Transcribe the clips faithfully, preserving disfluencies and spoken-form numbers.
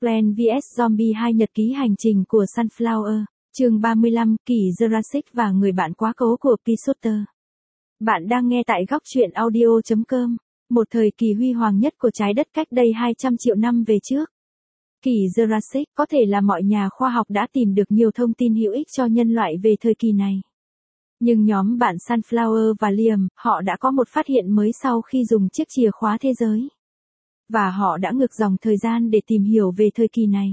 Plant vs Zombie hai Nhật ký hành trình của Sunflower, chương ba mươi lăm, kỷ Jurassic và người bạn quá cố của Pisotter. Bạn đang nghe tại góc truyện audio chấm com, một thời kỳ huy hoàng nhất của trái đất cách đây hai trăm triệu năm về trước. Kỷ Jurassic có thể là mọi nhà khoa học đã tìm được nhiều thông tin hữu ích cho nhân loại về thời kỳ này. Nhưng nhóm bạn Sunflower và Liam, họ đã có một phát hiện mới sau khi dùng chiếc chìa khóa thế giới. Và họ đã ngược dòng thời gian để tìm hiểu về thời kỳ này.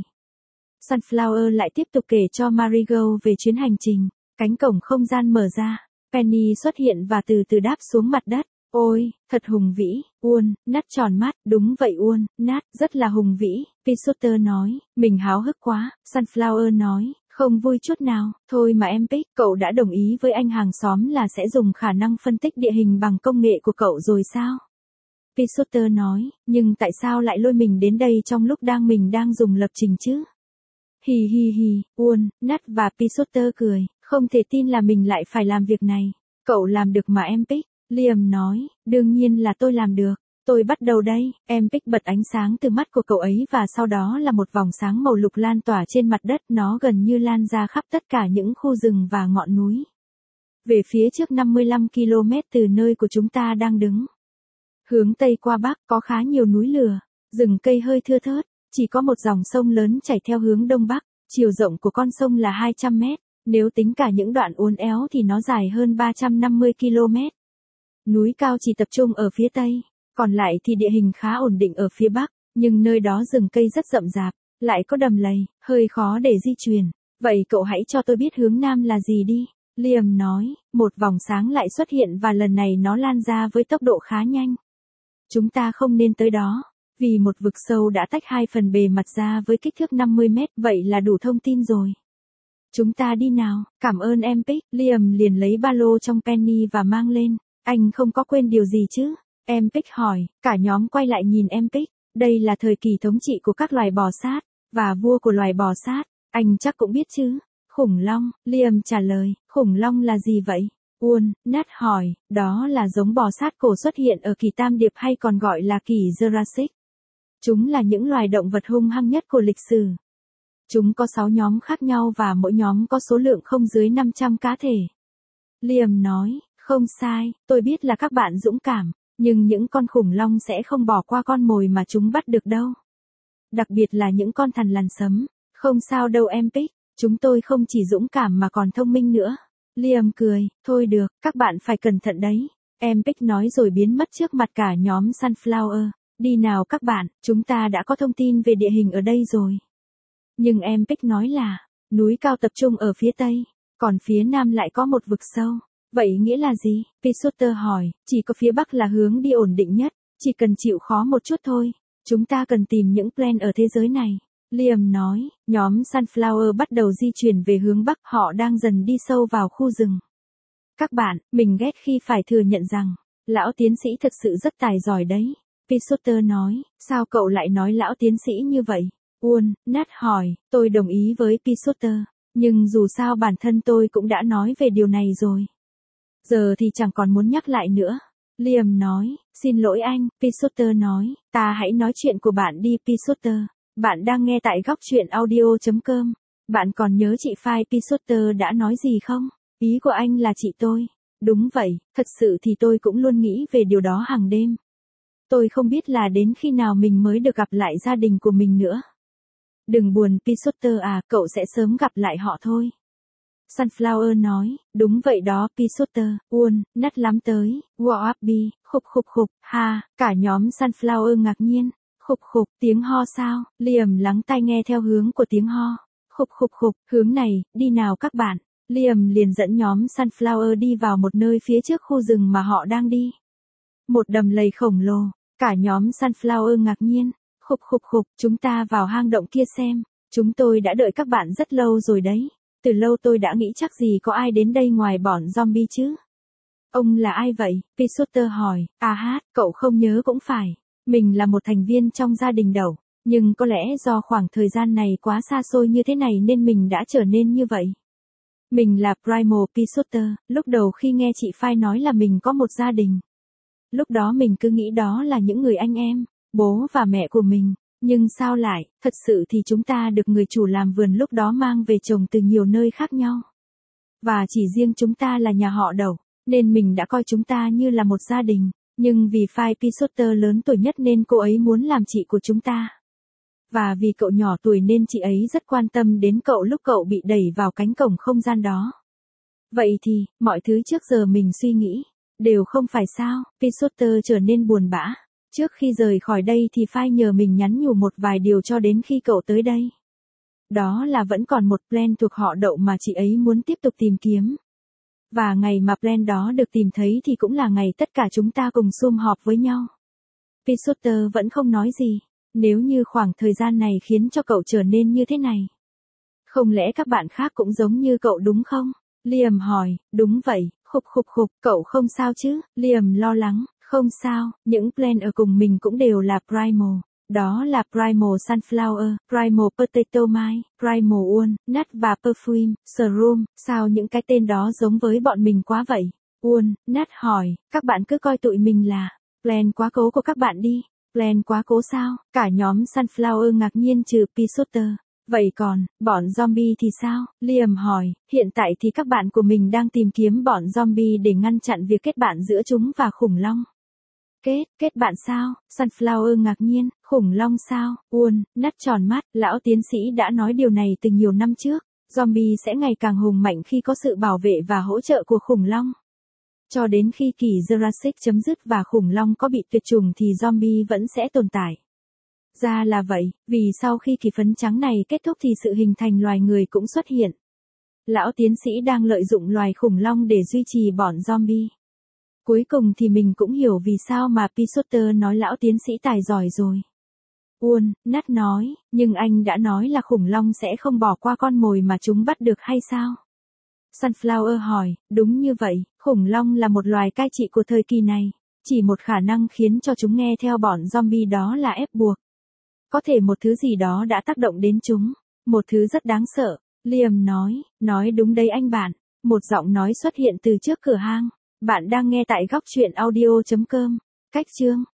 Sunflower lại tiếp tục kể cho Marigold về chuyến hành trình. Cánh cổng không gian mở ra, Penny xuất hiện và từ từ đáp xuống mặt đất. Ôi, thật hùng vĩ, Uôn, Nat tròn mắt, đúng vậy Uôn, Nat, rất là hùng vĩ, Pisotter nói, mình háo hức quá, Sunflower nói, không vui chút nào, thôi mà em Pic, cậu đã đồng ý với anh hàng xóm là sẽ dùng khả năng phân tích địa hình bằng công nghệ của cậu rồi sao? Pisotter nói, nhưng tại sao lại lôi mình đến đây trong lúc đang mình đang dùng lập trình chứ? Hi hi hi, Uôn, Nat và Pisotter cười, không thể tin là mình lại phải làm việc này. Cậu làm được mà em Pic, Liam nói, đương nhiên là tôi làm được. Tôi bắt đầu đây, em Pic bật ánh sáng từ mắt của cậu ấy và sau đó là một vòng sáng màu lục lan tỏa trên mặt đất, nó gần như lan ra khắp tất cả những khu rừng và ngọn núi. Về phía trước năm mươi lăm ki lô mét từ nơi của chúng ta đang đứng. Hướng Tây qua Bắc có khá nhiều núi lửa, rừng cây hơi thưa thớt, chỉ có một dòng sông lớn chảy theo hướng Đông Bắc, chiều rộng của con sông là hai trăm mét, nếu tính cả những đoạn uốn éo thì nó dài hơn ba trăm năm mươi ki lô mét. Núi cao chỉ tập trung ở phía Tây, còn lại thì địa hình khá ổn định ở phía Bắc, nhưng nơi đó rừng cây rất rậm rạp, lại có đầm lầy, hơi khó để di chuyển. Vậy cậu hãy cho tôi biết hướng Nam là gì đi, Liam nói, một vòng sáng lại xuất hiện và lần này nó lan ra với tốc độ khá nhanh. Chúng ta không nên tới đó, vì một vực sâu đã tách hai phần bề mặt ra với kích thước năm mươi mét, vậy là đủ thông tin rồi. Chúng ta đi nào, cảm ơn em Pic, Liam liền lấy ba lô trong Penny và mang lên, anh không có quên điều gì chứ? Em Pic hỏi, cả nhóm quay lại nhìn em Pic, đây là thời kỳ thống trị của các loài bò sát, và vua của loài bò sát, anh chắc cũng biết chứ? Khủng long, Liam trả lời, khủng long là gì vậy? Uôn, Nat hỏi, đó là giống bò sát cổ xuất hiện ở kỳ Tam Điệp hay còn gọi là kỳ Jurassic. Chúng là những loài động vật hung hăng nhất của lịch sử. Chúng có sáu nhóm khác nhau và mỗi nhóm có số lượng không dưới năm trăm cá thể. Liam nói, không sai, tôi biết là các bạn dũng cảm, nhưng những con khủng long sẽ không bỏ qua con mồi mà chúng bắt được đâu. Đặc biệt là những con thằn lằn sấm. Không sao đâu em Pic, chúng tôi không chỉ dũng cảm mà còn thông minh nữa. Liam cười, thôi được, các bạn phải cẩn thận đấy. Em Pic nói rồi biến mất trước mặt cả nhóm Sunflower. Đi nào các bạn, chúng ta đã có thông tin về địa hình ở đây rồi. Nhưng em Pic nói là, núi cao tập trung ở phía Tây, còn phía Nam lại có một vực sâu. Vậy nghĩa là gì? Pisotter hỏi, chỉ có phía Bắc là hướng đi ổn định nhất, chỉ cần chịu khó một chút thôi. Chúng ta cần tìm những plan ở thế giới này. Liam nói, nhóm Sunflower bắt đầu di chuyển về hướng Bắc, họ đang dần đi sâu vào khu rừng. Các bạn, mình ghét khi phải thừa nhận rằng, lão tiến sĩ thực sự rất tài giỏi đấy. Pisotter nói, sao cậu lại nói lão tiến sĩ như vậy? Uôn, Nat hỏi, tôi đồng ý với Pisotter, nhưng dù sao bản thân tôi cũng đã nói về điều này rồi. Giờ thì chẳng còn muốn nhắc lại nữa. Liam nói, xin lỗi anh, Pisotter nói, ta hãy nói chuyện của bạn đi Pisotter. Bạn đang nghe tại góc truyện audio chấm com. Bạn còn nhớ chị Phai Pisotter đã nói gì không? Ý của anh là chị tôi. Đúng vậy, thật sự thì tôi cũng luôn nghĩ về điều đó hàng đêm. Tôi không biết là đến khi nào mình mới được gặp lại gia đình của mình nữa. Đừng buồn Pisotter à, cậu sẽ sớm gặp lại họ thôi. Sunflower nói, đúng vậy đó Pisotter, Uôn, Nat lắm tới, Woabi, khục khục khục, ha, cả nhóm Sunflower ngạc nhiên, khục khục, tiếng ho sao, Liam lắng tai nghe theo hướng của tiếng ho, khục khục khục, hướng này, đi nào các bạn, Liam liền dẫn nhóm Sunflower đi vào một nơi phía trước khu rừng mà họ đang đi. Một đầm lầy khổng lồ, cả nhóm Sunflower ngạc nhiên, khục khục khục, chúng ta vào hang động kia xem, chúng tôi đã đợi các bạn rất lâu rồi đấy. Từ lâu tôi đã nghĩ chắc gì có ai đến đây ngoài bọn zombie chứ. Ông là ai vậy? Pisotter hỏi, à hát, cậu không nhớ cũng phải. Mình là một thành viên trong gia đình đẩu, nhưng có lẽ do khoảng thời gian này quá xa xôi như thế này nên mình đã trở nên như vậy. Mình là Primal Pisotter, lúc đầu khi nghe chị Phai nói là mình có một gia đình. Lúc đó mình cứ nghĩ đó là những người anh em, bố và mẹ của mình. Nhưng sao lại, thật sự thì chúng ta được người chủ làm vườn lúc đó mang về trồng từ nhiều nơi khác nhau. Và chỉ riêng chúng ta là nhà họ Đầu, nên mình đã coi chúng ta như là một gia đình. Nhưng vì Phi Pisotter lớn tuổi nhất nên cô ấy muốn làm chị của chúng ta. Và vì cậu nhỏ tuổi nên chị ấy rất quan tâm đến cậu lúc cậu bị đẩy vào cánh cổng không gian đó. Vậy thì, mọi thứ trước giờ mình suy nghĩ, đều không phải sao. Pisotter trở nên buồn bã. Trước khi rời khỏi đây thì Phi nhờ mình nhắn nhủ một vài điều cho đến khi cậu tới đây. Đó là vẫn còn một plan thuộc họ Đậu mà chị ấy muốn tiếp tục tìm kiếm. Và ngày mà plan đó được tìm thấy thì cũng là ngày tất cả chúng ta cùng sum họp với nhau. Pisotter vẫn không nói gì. Nếu như khoảng thời gian này khiến cho cậu trở nên như thế này. Không lẽ các bạn khác cũng giống như cậu đúng không? Liam hỏi, đúng vậy, khục khục khục, cậu không sao chứ? Liam lo lắng, không sao, những plan ở cùng mình cũng đều là primal. Đó là Primal Sunflower, Primal Potato Mine, Primal Uôn, Nut và Perfume, Shroom, sao những cái tên đó giống với bọn mình quá vậy? Uôn, Nut hỏi, các bạn cứ coi tụi mình là plan quá cố của các bạn đi. Plan quá cố sao? Cả nhóm Sunflower ngạc nhiên trừ Pisotter. Vậy còn, bọn zombie thì sao? Liam hỏi, hiện tại thì các bạn của mình đang tìm kiếm bọn zombie để ngăn chặn việc kết bạn giữa chúng và khủng long. Kết, kết bạn sao? Sunflower ngạc nhiên, khủng long sao? Uôn, Nut tròn mắt, lão tiến sĩ đã nói điều này từ nhiều năm trước. Zombie sẽ ngày càng hùng mạnh khi có sự bảo vệ và hỗ trợ của khủng long. Cho đến khi kỷ Jurassic chấm dứt và khủng long có bị tuyệt chủng thì zombie vẫn sẽ tồn tại. Ra là vậy, vì sau khi kỳ phấn trắng này kết thúc thì sự hình thành loài người cũng xuất hiện. Lão tiến sĩ đang lợi dụng loài khủng long để duy trì bọn zombie. Cuối cùng thì mình cũng hiểu vì sao mà Pisotter nói lão tiến sĩ tài giỏi rồi. Uôn, Nut nói, nhưng anh đã nói là khủng long sẽ không bỏ qua con mồi mà chúng bắt được hay sao? Sunflower hỏi, đúng như vậy, khủng long là một loài cai trị của thời kỳ này. Chỉ một khả năng khiến cho chúng nghe theo bọn zombie đó là ép buộc. Có thể một thứ gì đó đã tác động đến chúng. Một thứ rất đáng sợ. Liam nói, nói đúng đấy anh bạn. Một giọng nói xuất hiện từ trước cửa hang. Bạn đang nghe tại góc truyện audio chấm com. Cách chương